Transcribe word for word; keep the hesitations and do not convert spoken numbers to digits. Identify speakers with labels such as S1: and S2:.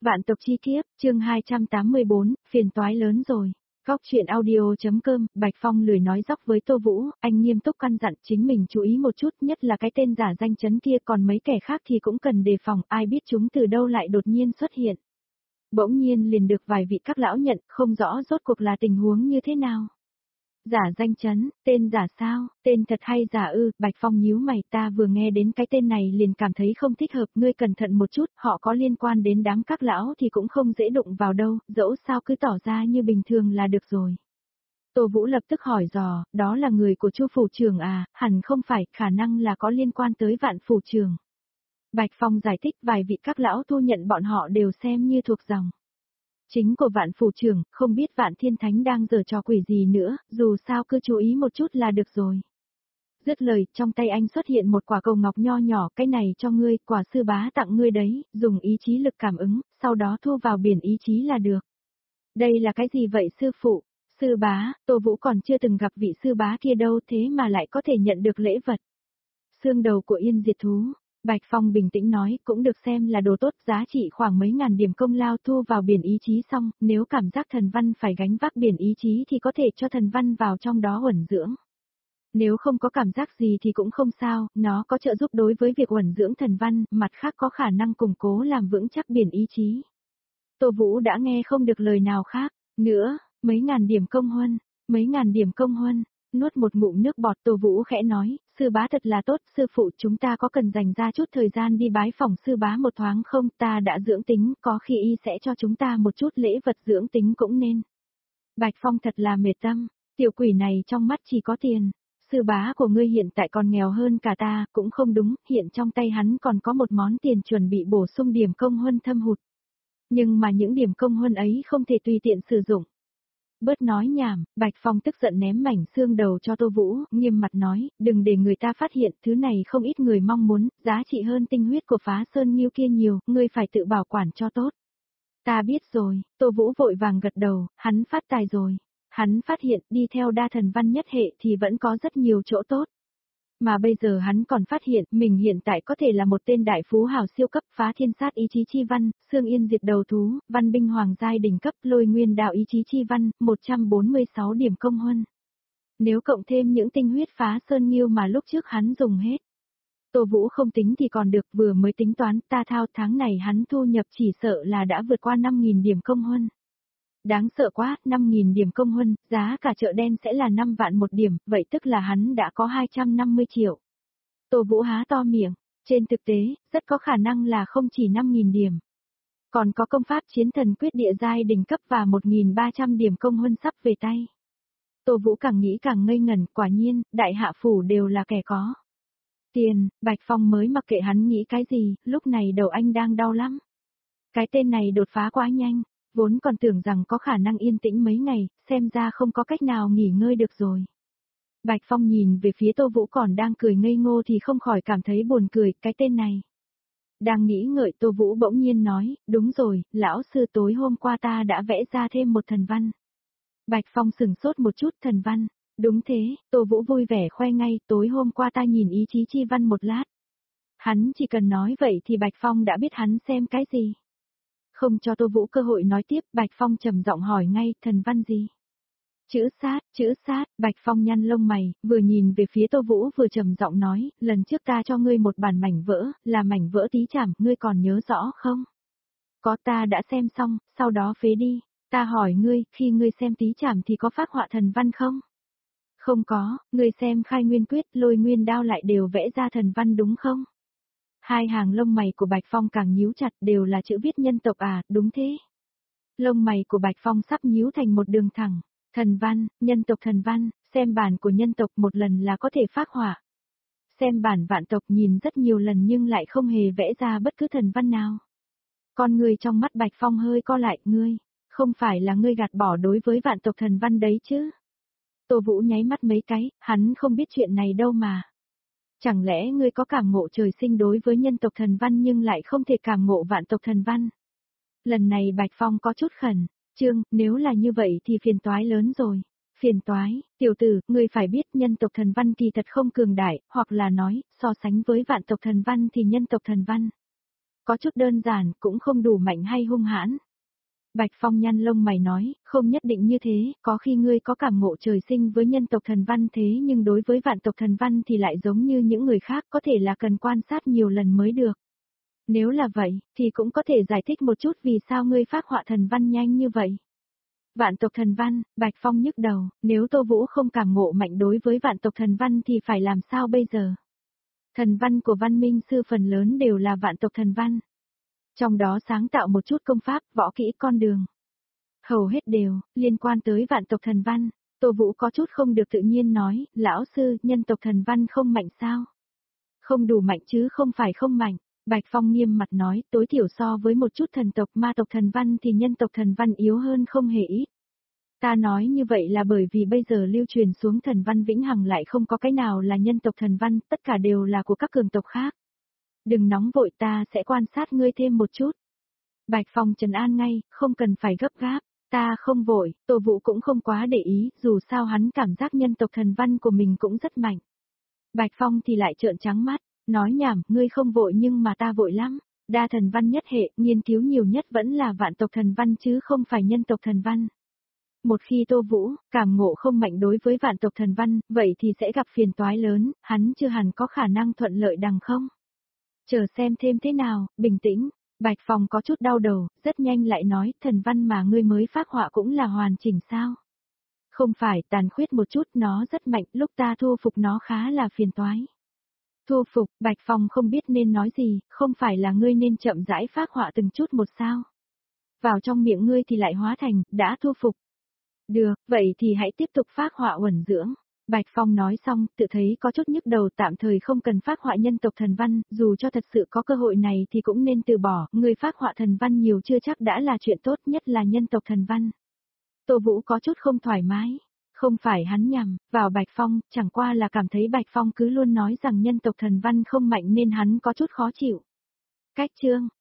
S1: Vạn tộc chi kiếp, chương hai trăm tám mươi bốn, phiền toái lớn rồi. Góc chuyện audio.com, Bạch Phong lười nói dóc với Tô Vũ, anh nghiêm túc căn dặn chính mình chú ý một chút, nhất là cái tên giả danh chấn kia, còn mấy kẻ khác thì cũng cần đề phòng, ai biết chúng từ đâu lại đột nhiên xuất hiện. Bỗng nhiên liền được vài vị các lão nhận, không rõ rốt cuộc là tình huống như thế nào. Giả danh chấn, tên giả sao, tên thật hay giả ư, Bạch Phong nhíu mày, ta vừa nghe đến cái tên này liền cảm thấy không thích hợp, ngươi cẩn thận một chút, họ có liên quan đến đám các lão thì cũng không dễ đụng vào đâu, dẫu sao cứ tỏ ra như bình thường là được rồi. Tô Vũ lập tức hỏi dò, đó là người của Chu phủ trưởng à, hẳn không phải, khả năng là có liên quan tới Vạn phủ trưởng. Bạch Phong giải thích, vài vị các lão thu nhận bọn họ đều xem như thuộc dòng chính của Vạn phủ trưởng, không biết Vạn Thiên Thánh đang giở trò quỷ gì nữa, dù sao cứ chú ý một chút là được rồi. Dứt lời, trong tay anh xuất hiện một quả cầu ngọc nho nhỏ, cái này cho ngươi, quả sư bá tặng ngươi đấy, dùng ý chí lực cảm ứng, sau đó thu vào biển ý chí là được. Đây là cái gì vậy sư phụ? Sư bá, Tô Vũ còn chưa từng gặp vị sư bá kia đâu, thế mà lại có thể nhận được lễ vật. Xương đầu của Yên Diệt Thú. Bạch Phong bình tĩnh nói, cũng được xem là đồ tốt, giá trị khoảng mấy ngàn điểm công lao, thu vào biển ý chí xong, nếu cảm giác thần văn phải gánh vác biển ý chí thì có thể cho thần văn vào trong đó uẩn dưỡng. Nếu không có cảm giác gì thì cũng không sao, nó có trợ giúp đối với việc uẩn dưỡng thần văn, mặt khác có khả năng củng cố làm vững chắc biển ý chí. Tô Vũ đã nghe không được lời nào khác, nữa, mấy ngàn điểm công huân, mấy ngàn điểm công huân. Nuốt một ngụm nước bọt, Tô Vũ khẽ nói, sư bá thật là tốt, sư phụ chúng ta có cần dành ra chút thời gian đi bái phỏng sư bá một thoáng không, ta đã dưỡng tính, có khi y sẽ cho chúng ta một chút lễ vật dưỡng tính cũng nên. Bạch Phong thật là mệt tâm, tiểu quỷ này trong mắt chỉ có tiền, sư bá của ngươi hiện tại còn nghèo hơn cả ta, cũng không đúng, hiện trong tay hắn còn có một món tiền chuẩn bị bổ sung điểm công huân thâm hụt. Nhưng mà những điểm công huân ấy không thể tùy tiện sử dụng. Bớt nói nhảm, Bạch Phong tức giận ném mảnh xương đầu cho Tô Vũ, nghiêm mặt nói, đừng để người ta phát hiện, thứ này không ít người mong muốn, giá trị hơn tinh huyết của Phá Sơn Nghiêu kia nhiều, ngươi phải tự bảo quản cho tốt. Ta biết rồi, Tô Vũ vội vàng gật đầu, hắn phát tài rồi. Hắn phát hiện đi theo đa thần văn nhất hệ thì vẫn có rất nhiều chỗ tốt. Mà bây giờ hắn còn phát hiện mình hiện tại có thể là một tên đại phú hào siêu cấp, phá thiên sát ý chí chi văn, xương yên diệt đầu thú, văn binh hoàng giai đỉnh cấp, lôi nguyên đạo ý chí chi văn, một trăm bốn mươi sáu điểm công huân. Nếu cộng thêm những tinh huyết Phá Sơn Nghiêu mà lúc trước hắn dùng hết. Tô Vũ không tính thì còn được, vừa mới tính toán, ta thao tháng này hắn thu nhập chỉ sợ là đã vượt qua năm nghìn điểm công huân. Đáng sợ quá, năm nghìn điểm công huân, giá cả chợ đen sẽ là năm vạn một điểm, vậy tức là hắn đã có hai trăm năm mươi triệu. Tô Vũ há to miệng, trên thực tế, rất có khả năng là không chỉ năm nghìn điểm. Còn có công pháp chiến thần quyết địa giai đỉnh cấp và một nghìn ba trăm điểm công huân sắp về tay. Tô Vũ càng nghĩ càng ngây ngẩn, quả nhiên, đại hạ phủ đều là kẻ có tiền, Bạch Phong mới mặc kệ hắn nghĩ cái gì, lúc này đầu anh đang đau lắm. Cái tên này đột phá quá nhanh. Vốn còn tưởng rằng có khả năng yên tĩnh mấy ngày, xem ra không có cách nào nghỉ ngơi được rồi. Bạch Phong nhìn về phía Tô Vũ còn đang cười ngây ngô thì không khỏi cảm thấy buồn cười, cái tên này. Đang nghĩ ngợi Tô Vũ bỗng nhiên nói, đúng rồi, lão sư tối hôm qua ta đã vẽ ra thêm một thần văn. Bạch Phong sửng sốt một chút, thần văn. Đúng thế, Tô Vũ vui vẻ khoe ngay, tối hôm qua ta nhìn ý chí chi văn một lát. Hắn chỉ cần nói vậy thì Bạch Phong đã biết hắn xem cái gì. Không cho Tô Vũ cơ hội nói tiếp, Bạch Phong trầm giọng hỏi ngay, thần văn gì? Chữ sát, chữ sát, Bạch Phong nhăn lông mày, vừa nhìn về phía Tô Vũ vừa trầm giọng nói, lần trước ta cho ngươi một bản mảnh vỡ, là mảnh vỡ tí chảm, ngươi còn nhớ rõ không? Có, ta đã xem xong, sau đó phế đi, ta hỏi ngươi, khi ngươi xem tí chảm thì có phác họa thần văn không? Không có, ngươi xem khai nguyên quyết, lôi nguyên đao lại đều vẽ ra thần văn đúng không? Hai hàng lông mày của Bạch Phong càng nhíu chặt, đều là chữ viết nhân tộc à, đúng thế. Lông mày của Bạch Phong sắp nhíu thành một đường thẳng, thần văn, nhân tộc thần văn, xem bản của nhân tộc một lần là có thể phác họa. Xem bản vạn tộc nhìn rất nhiều lần nhưng lại không hề vẽ ra bất cứ thần văn nào. Con người trong mắt Bạch Phong hơi co lại, ngươi, không phải là ngươi gạt bỏ đối với vạn tộc thần văn đấy chứ. Tô Vũ nháy mắt mấy cái, hắn không biết chuyện này đâu mà. Chẳng lẽ ngươi có cảm ngộ trời sinh đối với nhân tộc thần văn nhưng lại không thể cảm ngộ vạn tộc thần văn? Lần này Bạch Phong có chút khẩn, Trương, nếu là như vậy thì phiền toái lớn rồi. Phiền toái, tiểu tử, ngươi phải biết nhân tộc thần văn kỳ thật không cường đại, hoặc là nói, so sánh với vạn tộc thần văn thì nhân tộc thần văn Có chút đơn giản, cũng không đủ mạnh hay hung hãn. Bạch Phong nhăn lông mày nói, không nhất định như thế, có khi ngươi có cảm ngộ trời sinh với nhân tộc thần văn thế nhưng đối với vạn tộc thần văn thì lại giống như những người khác có thể là cần quan sát nhiều lần mới được. Nếu là vậy, thì cũng có thể giải thích một chút vì sao ngươi phác họa thần văn nhanh như vậy. Vạn tộc thần văn, Bạch Phong nhức đầu, nếu Tô Vũ không cảm ngộ mạnh đối với vạn tộc thần văn thì phải làm sao bây giờ? Thần văn của văn minh sư phần lớn đều là vạn tộc thần văn. Trong đó sáng tạo một chút công pháp, võ kỹ con đường. Hầu hết đều, liên quan tới vạn tộc thần văn. Tô Vũ có chút không được tự nhiên nói, lão sư, nhân tộc thần văn không mạnh sao? Không đủ mạnh chứ không phải không mạnh. Bạch Phong nghiêm mặt nói, tối thiểu so với một chút thần tộc ma tộc thần văn thì nhân tộc thần văn yếu hơn không hề ít. Ta nói như vậy là bởi vì bây giờ lưu truyền xuống thần văn vĩnh hằng lại không có cái nào là nhân tộc thần văn, tất cả đều là của các cường tộc khác. Đừng nóng vội, ta sẽ quan sát ngươi thêm một chút. Bạch Phong trấn an ngay, không cần phải gấp gáp, ta không vội, Tô Vũ cũng không quá để ý, dù sao hắn cảm giác nhân tộc thần văn của mình cũng rất mạnh. Bạch Phong thì lại trợn trắng mắt, nói nhảm, ngươi không vội nhưng mà ta vội lắm. Đa thần văn nhất hệ, nghiên cứu nhiều nhất vẫn là vạn tộc thần văn chứ không phải nhân tộc thần văn. Một khi Tô Vũ, cảm ngộ không mạnh đối với vạn tộc thần văn, vậy thì sẽ gặp phiền toái lớn, hắn chưa hẳn có khả năng thuận lợi đằng không. Chờ xem thêm thế nào, bình tĩnh. Bạch Phong có chút đau đầu, rất nhanh lại nói, thần văn mà ngươi mới phác họa cũng là hoàn chỉnh sao? Không phải, tàn khuyết một chút, nó rất mạnh, lúc ta thu phục nó khá là phiền toái. Thu phục, Bạch Phong không biết nên nói gì, không phải là ngươi nên chậm rãi phác họa từng chút một sao? Vào trong miệng ngươi thì lại hóa thành, đã thu phục. Được, vậy thì hãy tiếp tục phác họa uẩn dưỡng. Bạch Phong nói xong, tự thấy có chút nhức đầu, tạm thời không cần phác họa nhân tộc thần văn, dù cho thật sự có cơ hội này thì cũng nên từ bỏ, người phác họa thần văn nhiều chưa chắc đã là chuyện tốt, nhất là nhân tộc thần văn. Tô Vũ có chút không thoải mái, không phải hắn nhầm vào Bạch Phong, chẳng qua là cảm thấy Bạch Phong cứ luôn nói rằng nhân tộc thần văn không mạnh nên hắn có chút khó chịu. Cách chương